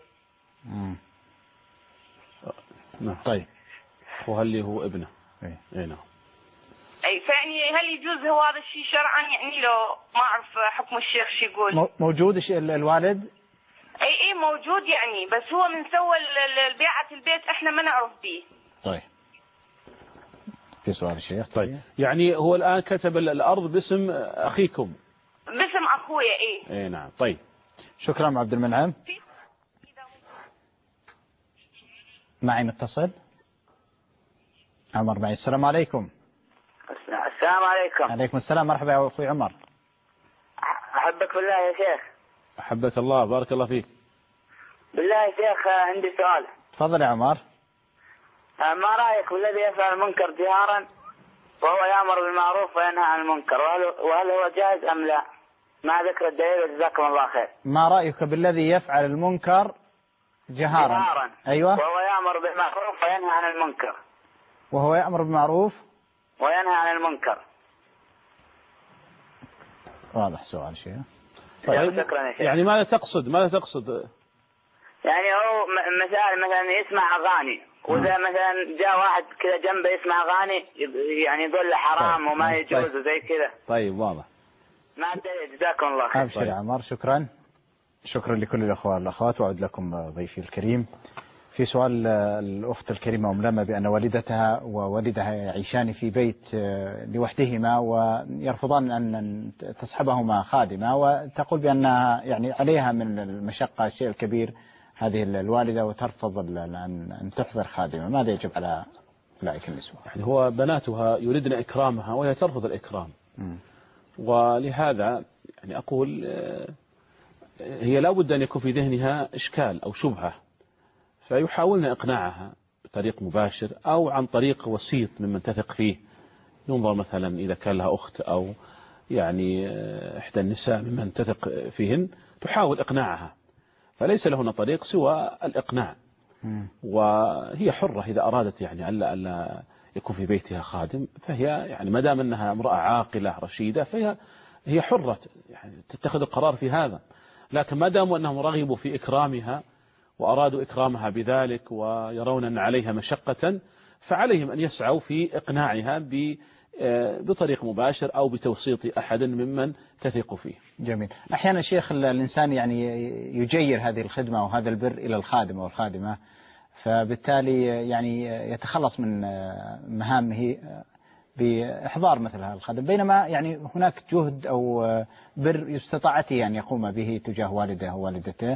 نعم. طيب. وهل هو ابنه؟ اي اي نعم. اي فيعني هل يجوز هو هذا الشيء شرعا؟ يعني لو ما اعرف حكم الشيخ شو يقول. موجود الوالد؟ اي اي موجود يعني، بس هو من سوى بيعة البيت احنا ما نعرف به. طيب. في سؤال الشيخ. طيب يعني هو الآن كتب الأرض باسم أخيكم؟ باسم أخويا. إيه إيه نعم. طيب شكرا عبد المنعم. معي متصل. عمر معي. السلام عليكم. السلام عليكم. عليكم السلام، مرحبا يا أخوي عمر. أحبك بالله يا شيخ. أحبك الله، بارك الله فيك. بالله يا شيخ عندي سؤال. تفضل يا عمر. ما رأيك بالذي يفعل المنكر جهارا وهو يأمر بالمعروف وينهى عن المنكر، وهل, وهل هو جائز أم لا؟ مع ذكر الدليل جزاكم الله خير. ما رأيك بالذي يفعل المنكر جهارا؟ جهارا. أيوة. وهو يأمر بالمعروف وينهى عن المنكر. وهو يأمر بالمعروف وينهى عن المنكر. واضح سؤال شيء. طيب. شكرا يا شيخ. يعني ماذا تقصد؟ ماذا تقصد؟ يعني هو مثال مثلا يسمع أغاني، وإذا مثلا جاء واحد كذا جنبه يسمع أغاني يعني يقول له حرام طيب. وما يجوز طيب. وزي كذا. طيب واضح. ما أدري، جزاكم الله خير. أبشر يا عمر. شكرا. شكرا لكل الأخوة والأخوات، وأعد لكم ضيفي الكريم. في سؤال الأخت الكريمة أم لما بأن والدتها ووالدها يعيشان في بيت لوحدهما ويرفضان أن تصحبهما خادمة، وتقول بأنها يعني عليها من المشقة الشيء الكبير هذه الوالدة، وترفض أن تحضر خادمة. ماذا يجب على أولئك النسوة؟ يعني هو بناتها يريدن إكرامها وهي ترفض الإكرام. م. ولهذا يعني أقول هي لا بد أن يكون في ذهنها إشكال أو شبهة، فيحاولن إقناعها بطريق مباشر أو عن طريق وسيط ممن تثق فيه. ينظر مثلا إذا كان لها أخت أو يعني إحدى النساء ممن تثق فيهن، تحاول إقناعها، فليس لهن طريق سوى الإقناع. م. وهي حرة إذا أرادت يعني ألا ألا يكون في بيتها خادم، فهي يعني ما دام أنها امرأة عاقلة رشيدة فهي هي حرة يعني تتخذ القرار في هذا. لكن ما داموا أنهم رغبوا في إكرامها وأرادوا إكرامها بذلك ويرون أن عليها مشقة، فعليهم أن يسعوا في إقناعها بطريق مباشر أو بتوسيط أحد ممن تثق فيه. جميل. أحيانا شيخ الإنسان يعني يجير هذه الخدمة وهذا البر إلى الخادم والخادمة، فبالتالي يعني يتخلص من مهامه بإحضار مثل هذا الخادم، بينما يعني هناك جهد أو بر يستطاعته أن يقوم به تجاه والده ووالدته،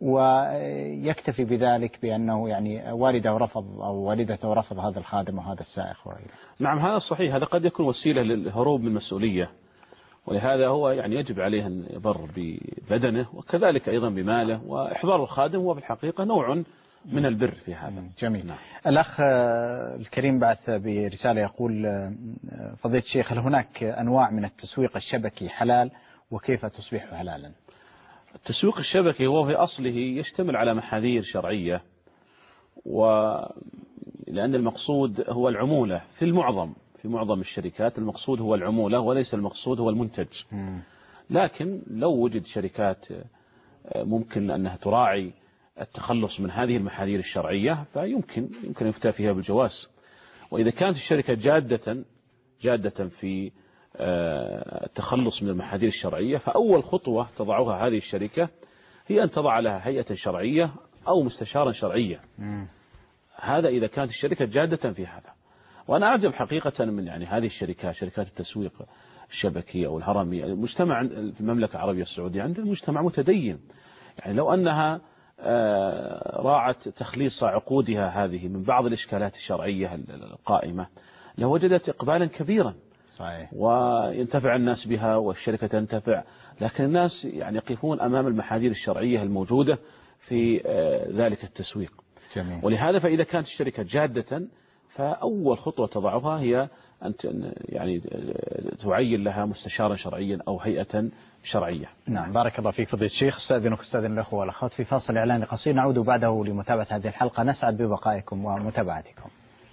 ويكتفي بذلك بأنه يعني والده رفض أو والدته رفض هذا الخادم وهذا السائق وغيره. نعم هذا صحيح، هذا قد يكون وسيلة للهروب من المسؤولية، ولهذا هو يعني يجب عليه أن يبر ببدنه وكذلك أيضا بماله، وإحضار الخادم هو في الحقيقة نوع من البر في هذا. جميل. نعم. الأخ الكريم بعث برسالة يقول: فضيلة الشيخ، هل هناك أنواع من التسويق الشبكي حلال، وكيف تصبح حلالا؟ التسويق الشبكي هو في أصله يشتمل على محاذير شرعية، و لأن المقصود هو العمولة في المعظم في معظم الشركات المقصود هو العمولة وليس المقصود هو المنتج. لكن لو وجد شركات ممكن أنها تراعي التخلص من هذه المحاذير الشرعية فيمكن يمكن يفتى فيها بالجواز. وإذا كانت الشركة جادة جادة في التخلص من المحاذير الشرعية فأول خطوة تضعها هذه الشركة هي أن تضع لها هيئة شرعية أو مستشارا شرعيا. هذا إذا كانت الشركة جادة في هذا. وأنا أعجب حقيقة من يعني هذه الشركات شركات التسويق الشبكي أو الهرمي. المجتمع في المملكة العربية السعودية عندنا مجتمع متدين، يعني لو أنها راعت تخليص عقودها هذه من بعض الإشكالات الشرعية القائمة لوجدت إقبالا كبيرا. صحيح. وينتفع الناس بها والشركة تنتفع، لكن الناس يعني يقفون أمام المحاذير الشرعية الموجودة في ذلك التسويق. جميل. ولهذا فإذا كانت الشركة جادة فأول خطوة تضعها هي أن يعني تعين لها مستشارا شرعيا أو هيئة شرعية. نعم، بارك الله فيك فضيلة الشيخ. استاذنك استاذن الأخوة والأخوات في فاصل إعلاني قصير، نعود بعده لمتابعة هذه الحلقة. نسعد ببقائكم ومتابعتكم.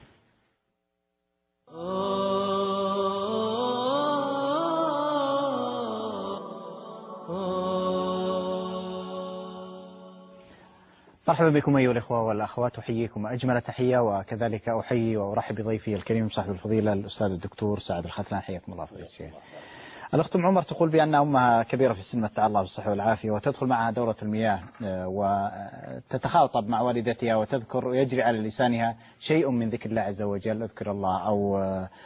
مرحبا بكم أيها الإخوة والأخوات، أحييكم أجمل تحية، وكذلك أحيي وأرحب بضيفي الكريم صاحب الفضيلة الأستاذ الدكتور سعد الختلان. حياكم الله فضيلة الشيخ. الأخت أم عمر تقول بأن أمها كبيرة في السن متع الله بالصحة والعافية، وتدخل معها دورة المياه وتتخاطب مع والدتها وتذكر ويجري على لسانها شيء من ذكر الله عز وجل، اذكر الله أو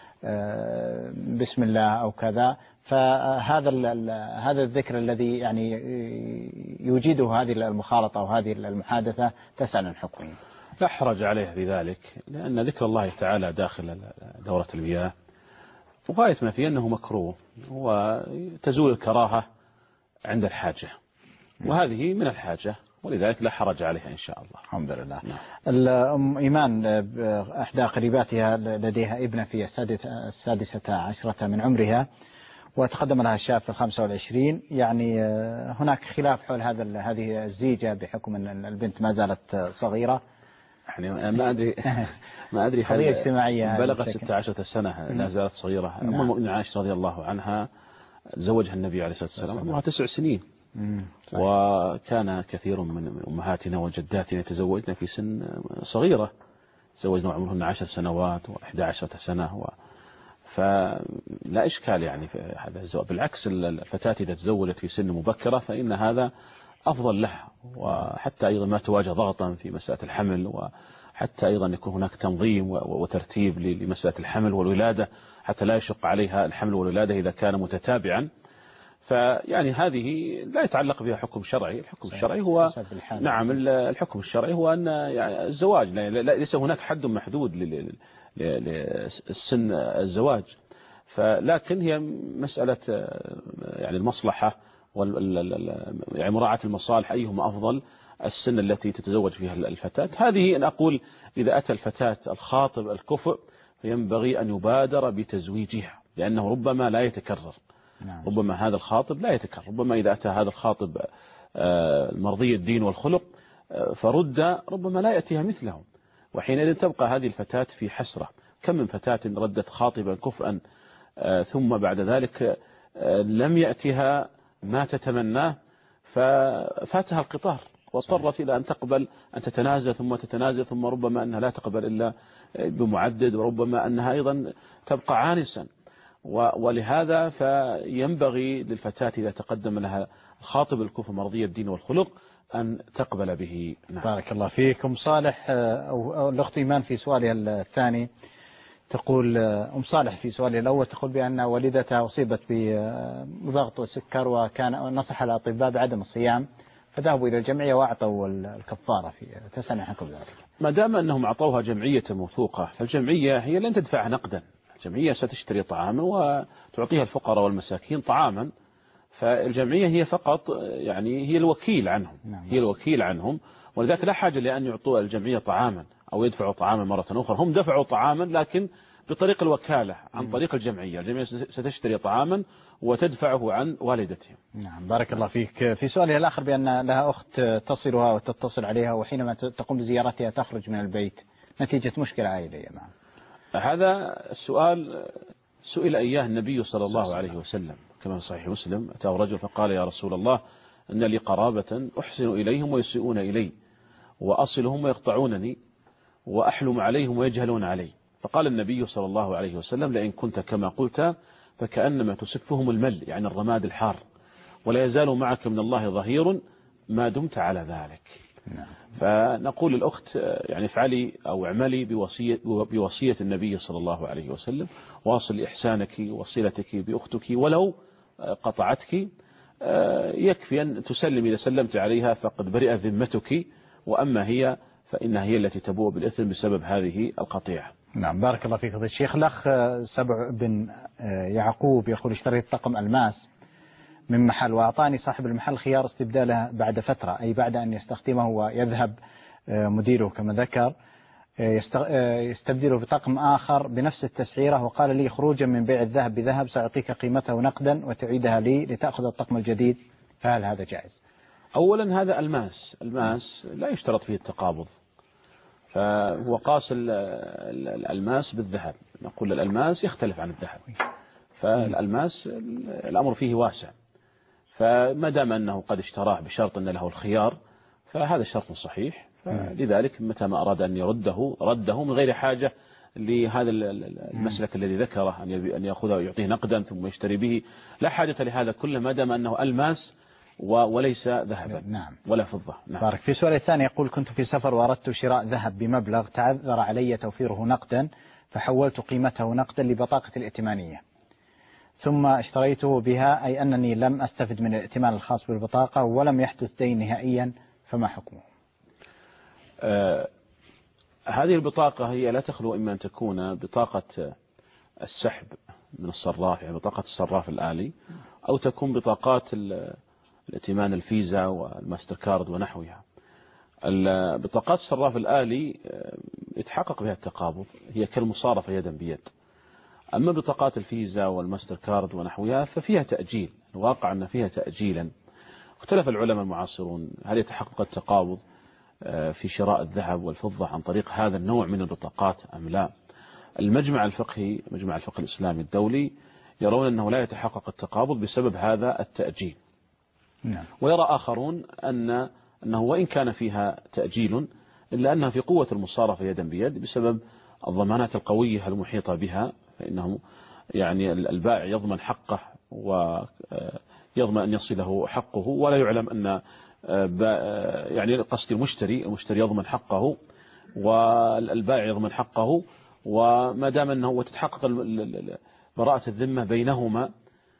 بسم الله أو كذا. فهذا هذا الذكر الذي يعني يوجده هذه المخالطة أو هذه المحادثة تسأل عن حكمه. لا حرج عليه بذلك، لأن ذكر الله تعالى داخل دورة المياه وغاية ما فيه أنه مكروه وتزول الكراهة عند الحاجة، وهذه من الحاجة، ولذلك لا حرج عليها إن شاء الله. الحمد لله. نعم. الأم إيمان إحدى قريباتها لديها ابنة في السادسة عشرة من عمرها، وتقدم لها الشاب في الخامسة والعشرين. يعني هناك خلاف حول هذا هذه الزيجة بحكم أن البنت ما زالت صغيرة. يعني ما أدري ما أدري قضية اجتماعية بلغت ستة عشر سنة لا زالت صغيرة. أم المؤمنين عائشة رضي الله عنها زوجها النبي عليه الصلاة والسلام عمرها تسع سنين، وكان كثير من أمهاتنا وجداتنا يتزوجن في سن صغيرة، تزوجن وعمرهن عشر سنوات وإحدى عشرة سنة و... فلا إشكال يعني في هذا الزواج. بالعكس الفتاة إذا تزوجت في سن مبكرة فإن هذا أفضل لها، وحتى أيضا ما تواجه ضغطا في مسألة الحمل، وحتى أيضا يكون هناك تنظيم وترتيب لمسألة الحمل والولادة حتى لا يشق عليها الحمل والولادة إذا كان متتابعا. فيعني هذه لا يتعلق بها حكم شرعي. الحكم الشرعي هو نعم الحكم الشرعي هو أن يعني الزواج ليس هناك حد محدود للسن الزواج، فلكن هي مسألة يعني المصلحة يعني مراعاة المصالح أيهما أفضل، السن التي تتزوج فيها الفتاة. هذه أن أقول إذا أتى الفتاة الخاطب الكفء فينبغي أن يبادر بتزويجها، لأنه ربما لا يتكرر. نعم. ربما هذا الخاطب لا يتكرر، ربما إذا أتى هذا الخاطب مرضي الدين والخلق فرد ربما لا يأتيها مثله، وحينئذ تبقى هذه الفتاة في حسرة. كم من فتاة ردت خاطبا كفءا ثم بعد ذلك لم يأتها ما تتمناه ففاتها القطار واضطرت إلى أن تقبل أن تتنازل ثم تتنازل، ثم ربما أنها لا تقبل إلا بمعدد، وربما أنها أيضا تبقى عانسا. ولهذا فينبغي للفتاة إذا تقدم لها خاطب الكفء مرضي الدين والخلق أن تقبل به. نعم. بارك الله فيكم. صالح أو الأخت إيمان في سؤالها الثاني تقول أم صالح في سؤالها الأول تقول بأن والدتها أصيبت بضغط وسكر، وكان نصح الأطباء بعدم الصيام، فذهبوا إلى الجمعية وأعطوا الكفارة في تسنى حكم ذلك. ما دام أنهم أعطوها جمعية موثوقة فالجمعية هي لن تدفعها نقدا، الجمعية ستشتري طعاما وتعطيها الفقراء والمساكين طعاما، فالجمعية هي فقط يعني هي الوكيل عنهم. نعم. هي الوكيل عنهم، ولذلك لا حاجة لأن يعطوا الجمعية طعاما أو يدفعوا طعاما مرة أخرى. هم دفعوا طعاما لكن بطريق الوكالة عن طريق الجمعية. الجمعية ستشتري طعاما وتدفعه عن والدتهم. نعم. بارك الله فيك. في سؤالها الآخر بأن لها أخت تصلها وتتصل عليها، وحينما تقوم بزيارتها تخرج من البيت نتيجة مشكلة عائلية معه. هذا السؤال سئل إياه النبي صلى الله عليه وسلم كما في صحيح مسلم. أتاه رجل فقال يا رسول الله أن لي قرابة أحسن إليهم ويسيئون إلي وأصلهم ويقطعونني وأحلم عليهم ويجهلون علي. فقال النبي صلى الله عليه وسلم لئن كنت كما قلت فكأنما تسفهم المل يعني الرماد الحار ولا يزال معك من الله ظهير ما دمت على ذلك. فنقول للأخت يعني افعلي أو اعملي بوصية, بوصية النبي صلى الله عليه وسلم واصل إحسانك وصلتك بأختك ولو قطعتك يكفي أن تسلم إذا سلمت عليها فقد برئ ذمتك وأما هي فإنها هي التي تبوء بالإثم بسبب هذه القطيعة. نعم بارك الله فيك فضيلة الشيخ. الأخ سبع بن يعقوب يقول اشتريت طقم ألماس من محل وأعطاني صاحب المحل خيار استبداله بعد فترة أي بعد أن يستخدمه ويذهب مديره كما ذكر يستبدله بطقم آخر بنفس التسعيرة وقال لي خروجا من بيع الذهب بذهب سأعطيك قيمته نقدا وتعيدها لي لتأخذ الطقم الجديد فهل هذا جائز؟ أولا هذا الماس الماس لا يشترط فيه التقابض فهو قاس الألماس بالذهب. نقول الألماس يختلف عن الذهب فالألماس الأمر فيه واسع فما دام أنه قد اشتراه بشرط أن له الخيار فهذا شرط صحيح لذلك متى ما أراد أن يرده رده من غير حاجة لهذا المسلك الذي ذكره أن يأخذه ويعطيه نقدا ثم يشتري به لا حاجة لهذا كله ما دام أنه ألماس وليس ذهبا نعم. ولا فضة. نعم. بارك. في سؤال الثاني يقول كنت في سفر وأردت شراء ذهب بمبلغ تعذر علي توفيره نقدا فحولت قيمته نقدا لبطاقة الائتمانية ثم اشتريته بها أي أنني لم أستفد من الائتمان الخاص بالبطاقة ولم يحدث دين نهائيا فما حكمه؟ آه هذه البطاقة هي لا تخلو إما أن تكون بطاقة السحب من الصراف يعني بطاقة الصراف الآلي أو تكون بطاقات الائتمان الفيزا والماستر كارد ونحوها. بطاقات الصراف الآلي يتحقق بها التقابض هي كالمصارفة يدا بيد. أما بطاقات الفيزا والماستر كارد ونحوها ففيها تأجيل الواقع أن فيها تأجيلا. اختلف العلماء المعاصرون هل يتحقق التقابض في شراء الذهب والفضة عن طريق هذا النوع من البطاقات أم لا. المجمع الفقهي مجمع الفقه الإسلامي الدولي يرون أنه لا يتحقق التقابض بسبب هذا التأجيل. نعم. ويرى آخرون أن أنه وإن كان فيها تأجيل إلا أنها في قوة المصارفة يدا بيد بسبب الضمانات القوية المحيطة بها فإنه يعني البائع يضمن حقه ويضمن أن يصله حقه ولا يعلم أن يعني قصد المشتري المشتري يضمن حقه والبائع يضمن حقه وما دام أنه وتتحقق براءة الذمة بينهما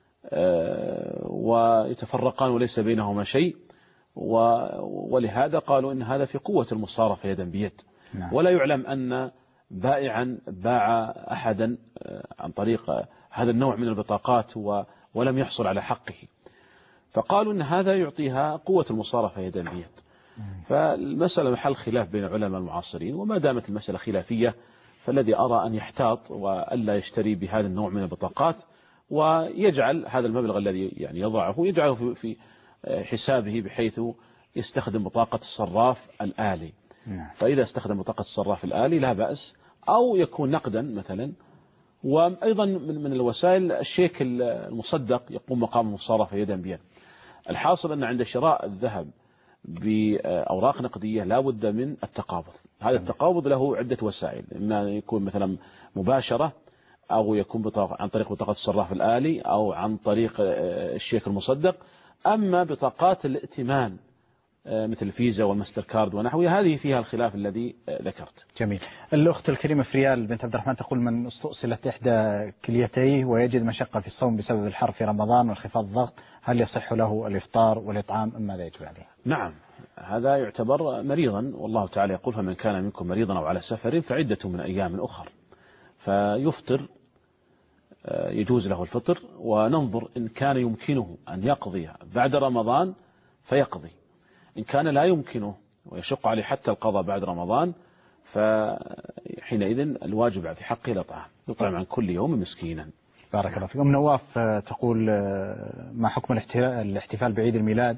ويتفرقان وليس بينهما شيء ولهذا قالوا إن هذا في قوة المصارفة يدا بيد. نعم. ولا يعلم أن بائعا باع أحدا عن طريق هذا النوع من البطاقات ولم يحصل على حقه فقالوا أن هذا يعطيها قوة المصارفة يدا بيد. فالمسألة محل خلاف بين علماء المعاصرين وما دامت المسألة خلافية فالذي أرى أن يحتاط وألا يشتري بهذا النوع من البطاقات ويجعل هذا المبلغ الذي يعني يضعه يجعله في حسابه بحيث يستخدم بطاقة الصراف الآلي. فإذا استخدم بطاقة الصراف الآلي لا بأس أو يكون نقدا مثلا. وأيضا من الوسائل الشيك المصدق يقوم مقام المصارفة يدا بيد. الحاصل أن عند شراء الذهب بأوراق نقدية لا بد من التقابض. هذا التقابض له عدة وسائل إما يكون مثلا مباشرة أو يكون بطاقة عن طريق بطاقة الصراف الآلي أو عن طريق الشيك المصدق. أما بطاقات الائتمان مثل الفيزا والماستر كارد ونحوها هذه فيها الخلاف الذي ذكرت. جميل. الأخت الكريمة فريال بنت عبد الرحمن تقول من استؤصلت إحدى كليتيه ويجد مشقة في الصوم بسبب الحر في رمضان وانخفاض الضغط هل يصح له الإفطار والإطعام أم ماذا يجب عليه؟ نعم هذا يعتبر مريضا والله تعالى يقول فمن كان منكم مريضا أو على سفر فعدة من أيام أخر فيفطر يجوز له الفطر وننظر إن كان يمكنه أن يقضي بعد رمضان فيقضي إن كان لا يمكنه ويشق عليه حتى القضاء بعد رمضان فحينئذ الواجب في حقه الإطعام يطعم عن كل يوم مسكينا. بارك الله فيكم. نواف تقول ما حكم الاحتفال بعيد الميلاد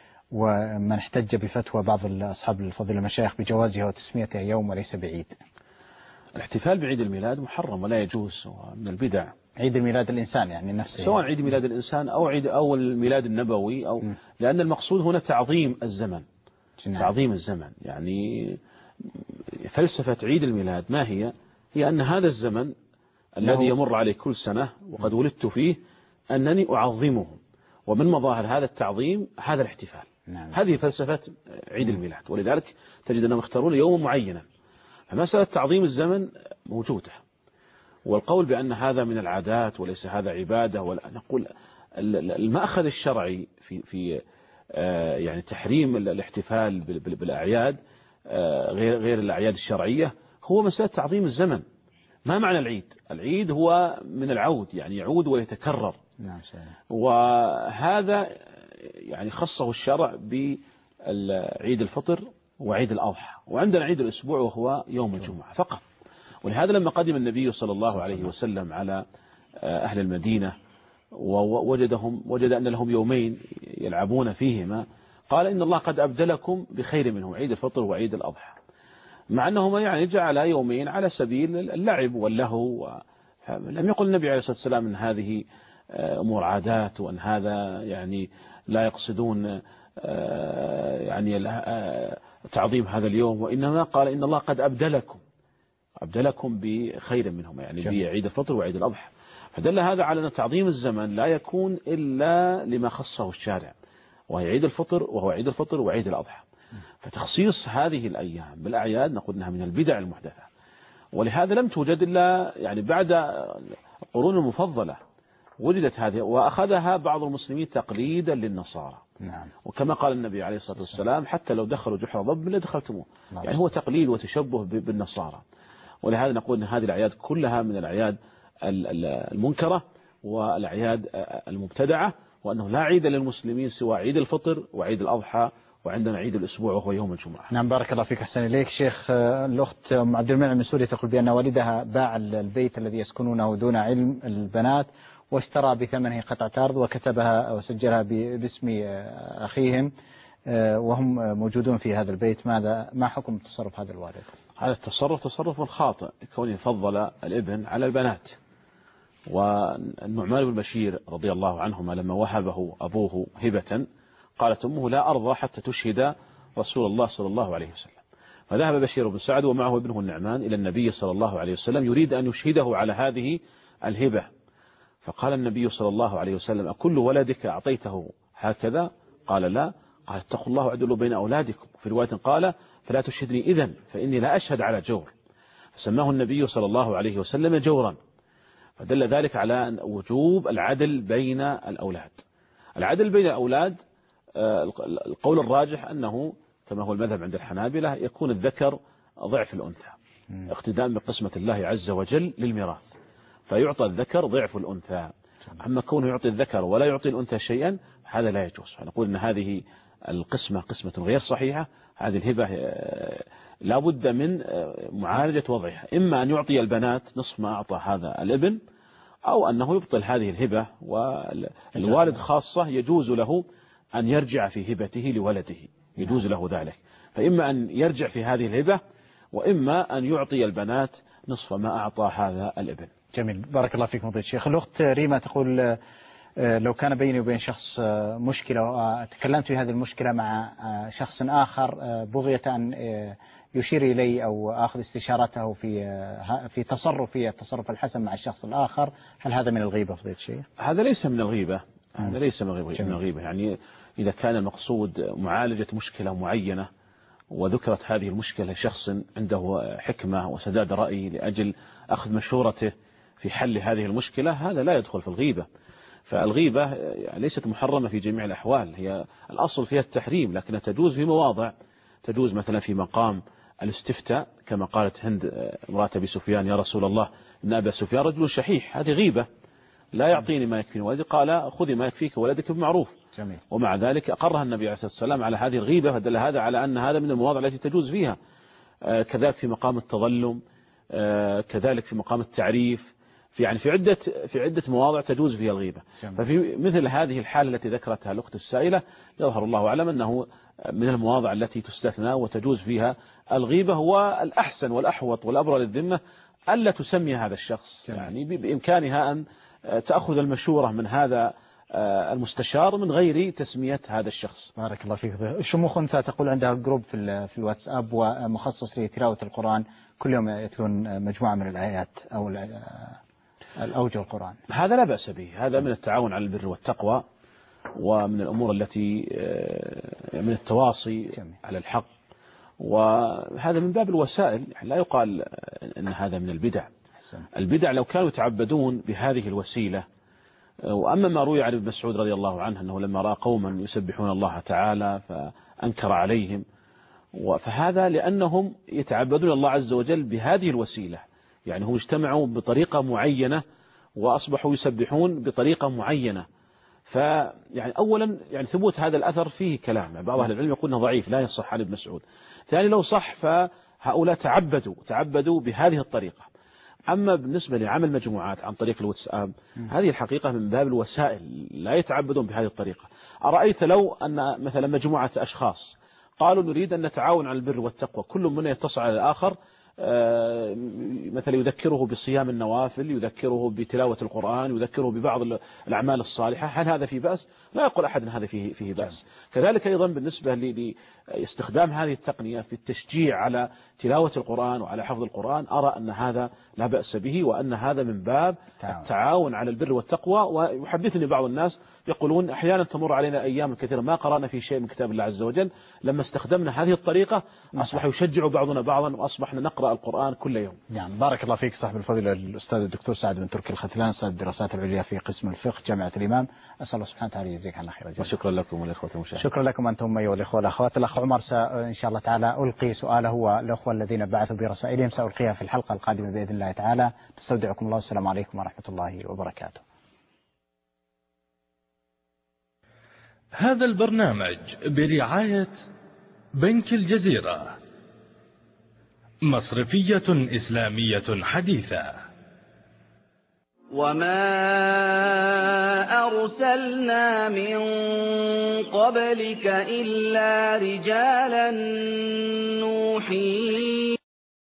ومن احتج بفتوى بعض أصحاب الفضيلة المشايخ بجوازها وتسميته يوم وليس بعيد؟ الاحتفال بعيد الميلاد محرم ولا يجوز من البدع. عيد الميلاد الإنسان يعني نفسه، سواء عيد ميلاد الإنسان أو عيد أو الميلاد النبوي أو م. لأن المقصود هنا تعظيم الزمن. جنان. تعظيم الزمن يعني فلسفة عيد الميلاد ما هي؟ هي أن هذا الزمن الذي يمر عليه كل سنة وقد ولدت فيه أنني أعظمه، ومن مظاهر هذا التعظيم هذا الاحتفال. نعم. هذه فلسفة عيد الميلاد، ولذلك تجد أنهم يختارون يوم معينا. فمسألة تعظيم الزمن موجودة، والقول بأن هذا من العادات وليس هذا عبادة، ولا نقول المأخذ الشرعي في في يعني تحريم الاحتفال بالأعياد غير غير الأعياد الشرعية هو مسألة تعظيم الزمن. ما معنى العيد؟ العيد هو من العود، يعني يعود ويتكرر. نعم. وهذا يعني خصه الشرع بعيد الفطر وعيد الأضحى، وعندنا عيد الأسبوع وهو يوم الجمعة فقط. ولهذا لما قدم النبي صلى الله عليه وسلم على أهل المدينة ووجدهم وجد أن لهم يومين يلعبون فيهما، قال إن الله قد أبدلكم بخير منهم، عيد الفطر وعيد الأضحى، مع أنهما يعني جعل يومين على سبيل اللعب واللهو. لم يقل النبي عليه الصلاة والسلام أن هذه أمور عادات وأن هذا يعني لا يقصدون يعني تعظيم هذا اليوم، وإنما قال إن الله قد أبدلكم أبدلكم بخير منهم، يعني بعيد الفطر وعيد الأضحى. فدل هذا على أن تعظيم الزمن لا يكون إلا لما خصه الشارع، وهي عيد الفطر وهو عيد الفطر وعيد الأضحى. فتخصيص هذه الأيام بالأعياد نقول أنها من البدع المحدثة، ولهذا لم توجد إلا يعني بعد القرون المفضلة وجدت هذه، وأخذها بعض المسلمين تقليدا للنصارى. نعم. وكما قال النبي عليه الصلاة والسلام حتى لو دخلوا جحر ضب لدخلتموه. نعم. يعني هو تقليد وتشبه بالنصارى. ولهذا نقول أن هذه الأعياد كلها من الأعياد المنكرة والأعياد المبتدعة، وأنه لا عيد للمسلمين سوى عيد الفطر وعيد الأضحى، وعندنا عيد الأسبوع وهو يوم الجمعة. نعم بارك الله فيك، أحسن إليك شيخ. الأخت أم عبد المنعم من سوريا تقول بأن والدها باع البيت الذي يسكنونه دون علم البنات واشترى بثمنه قطعة أرض وكتبها وسجلها باسم أخيهم وهم موجودون في هذا البيت، ماذا ما حكم تصرف هذا الوالد؟ هذا التصرف تصرف خاطئ، كونه فضل الابن على البنات. والنعمان بن بشير رضي الله عنهما لما وهبه أبوه هبة قالت أمه لا أرضى حتى تشهد رسول الله صلى الله عليه وسلم. فذهب بشير بن سعد ومعه ابنه النعمان إلى النبي صلى الله عليه وسلم يريد أن يشهده على هذه الهبة، فقال النبي صلى الله عليه وسلم أكل ولدك أعطيته هكذا؟ قال لا. قال اتقوا الله وعدلوا بين أولادكم. في رواية قال فلا تشهدني إذن فإني لا أشهد على جور. فسماه النبي صلى الله عليه وسلم جورا. فدل ذلك على وجوب العدل بين الأولاد. العدل بين الأولاد القول الراجح أنه كما هو المذهب عند الحنابلة يكون الذكر ضعف الأنثى اقتداء بقسمة الله عز وجل للميراث، فيعطى الذكر ضعف الأنثى. أما كونه يعطي الذكر ولا يعطي الأنثى شيئا هذا لا يجوز. فنقول أن هذه القسمة قسمة غير صحيحة. هذه الهبة لا بد من معالجة وضعها، إما أن يعطي البنات نصف ما أعطى هذا الابن، أو أنه يبطل هذه الهبة. والوالد خاصة يجوز له أن يرجع في هبته لولده، يجوز له ذلك. فإما أن يرجع في هذه الهبة، وإما أن يعطي البنات نصف ما أعطى هذا الابن. جميل بارك الله فيكم فضيلة الشيخ. الأخت ريما تقول لو كان بيني وبين شخص مشكلة وتكلمت في هذه المشكلة مع شخص آخر بغية أن يشير إلي أو أخذ استشارته في في تصرفي التصرف الحسن مع الشخص الآخر، هل هذا من الغيبة فضيلة الشيخ؟ هذا ليس من الغيبة. هذا ليس من الغيبة. يعني إذا كان المقصود معالجة مشكلة معينة وذكرت هذه المشكلة لشخص عنده حكمة وسداد رأي لأجل أخذ مشورته في حل هذه المشكلة، هذا لا يدخل في الغيبة. فالغيبة ليست محرمة في جميع الأحوال، هي الأصل فيها التحريم، لكنها تجوز في مواضع. تجوز مثلا في مقام الاستفتاء كما قالت هند امرأة أبي سفيان يا رسول الله إن أبا سفيان رجل شحيح، هذه غيبة، لا يعطيني ما يكفيني ولدي، قال خذي ما يكفيك ولدك بمعروف. جميل. ومع ذلك أقرها النبي عليه الصلاة والسلام على هذه الغيبة، فدل هذا على أن هذا من المواضع التي تجوز فيها. كذلك في مقام التظلم، كذلك في مقام التعريف، في يعني في عدة في عدة مواضع تجوز فيها الغيبة. جميل. ففي مثل هذه الحالة التي ذكرتها الأخت السائلة يظهر الله أعلم أنه من المواضع التي تستثنى وتجوز فيها الغيبة، هو الأحسن والأحوط والأبرى للذمة ألا تسمي هذا الشخص. جميل. يعني بإمكانها أن تأخذ المشورة من هذا المستشار من غير تسمية هذا الشخص. بارك الله فيك. الشموخ أنثى تقول عندها جروب في في الواتساب ومخصص لتلاوة القرآن، كل يوم يتلون مجموعة من الآيات أو الأوجه القرآن. هذا لا بأس به، هذا من التعاون على البر والتقوى ومن الأمور التي من التواصي جميل. على الحق، وهذا من باب الوسائل. لا يقال أن هذا من البدع. حسن. البدع لو كانوا يتعبدون بهذه الوسيلة. وأما ما روي عن ابن مسعود رضي الله عنه أنه لما رأى قوما يسبحون الله تعالى فأنكر عليهم، فهذا لأنهم يتعبدون الله عز وجل بهذه الوسيلة، يعني هم اجتمعوا بطريقة معينة وأصبحوا يسبحون بطريقة معينة. فيعني أولا يعني ثبوت هذا الأثر فيه كلام، يعني بعض أهل العلم يقول انه ضعيف لا يصح عن ابن مسعود. ثاني لو صح فهؤلاء تعبدوا تعبدوا بهذه الطريقة. أما بالنسبة لعمل مجموعات عن طريق الواتساب هذه الحقيقة من باب الوسائل، لا يتعبدون بهذه الطريقة. أرأيت لو أن مثلا مجموعة أشخاص قالوا نريد أن نتعاون على البر والتقوى، كل منا يتصل على الآخر مثلا يذكره بصيام النوافل، يذكره بتلاوة القرآن، يذكره ببعض الأعمال الصالحة، هل هذا فيه بأس؟ لا يقول أحد أن هذا فيه فيه بأس. كذلك أيضا بالنسبة لاستخدام هذه التقنية في التشجيع على تلاوة القرآن وعلى حفظ القرآن، أرى أن هذا لا بأس به، وأن هذا من باب التعاون على البر والتقوى. ويحدثني بعض الناس يقولون أحيانا تمر علينا أيام كثيرة ما قرأنا في شيء من كتاب الله عز وجل، لما استخدمنا هذه الطريقة أصبح يشجع بعضنا بعضا وأصبحنا نقرأ القرآن كل يوم. نعم بارك الله فيك صاحب الفضيلة الأستاذ الدكتور سعد بن تركي الختلان، أستاذ الدراسات العليا في قسم الفقه جامعة الإمام. أسأل الله سبحانه وتعالى يجزيك عنا خير الجزاء. وشكرا لكم والإخوة المشاهدين. شكرا لكم أنتم أيها الإخوة والأخوات. الأخ عمر إن شاء الله تعالى ألقي سؤاله والأخوة الذين بعثوا برسائلهم سألقيها في الحلقة القادمة بإذن الله تعالى. نستودعكم الله، والسلام عليكم ورحمة الله وبركاته. هذا البرنامج برعاية بنك الجزيرة، مصرفية إسلامية حديثة. وما أرسلنا من قبلك إلا رجالا نوحي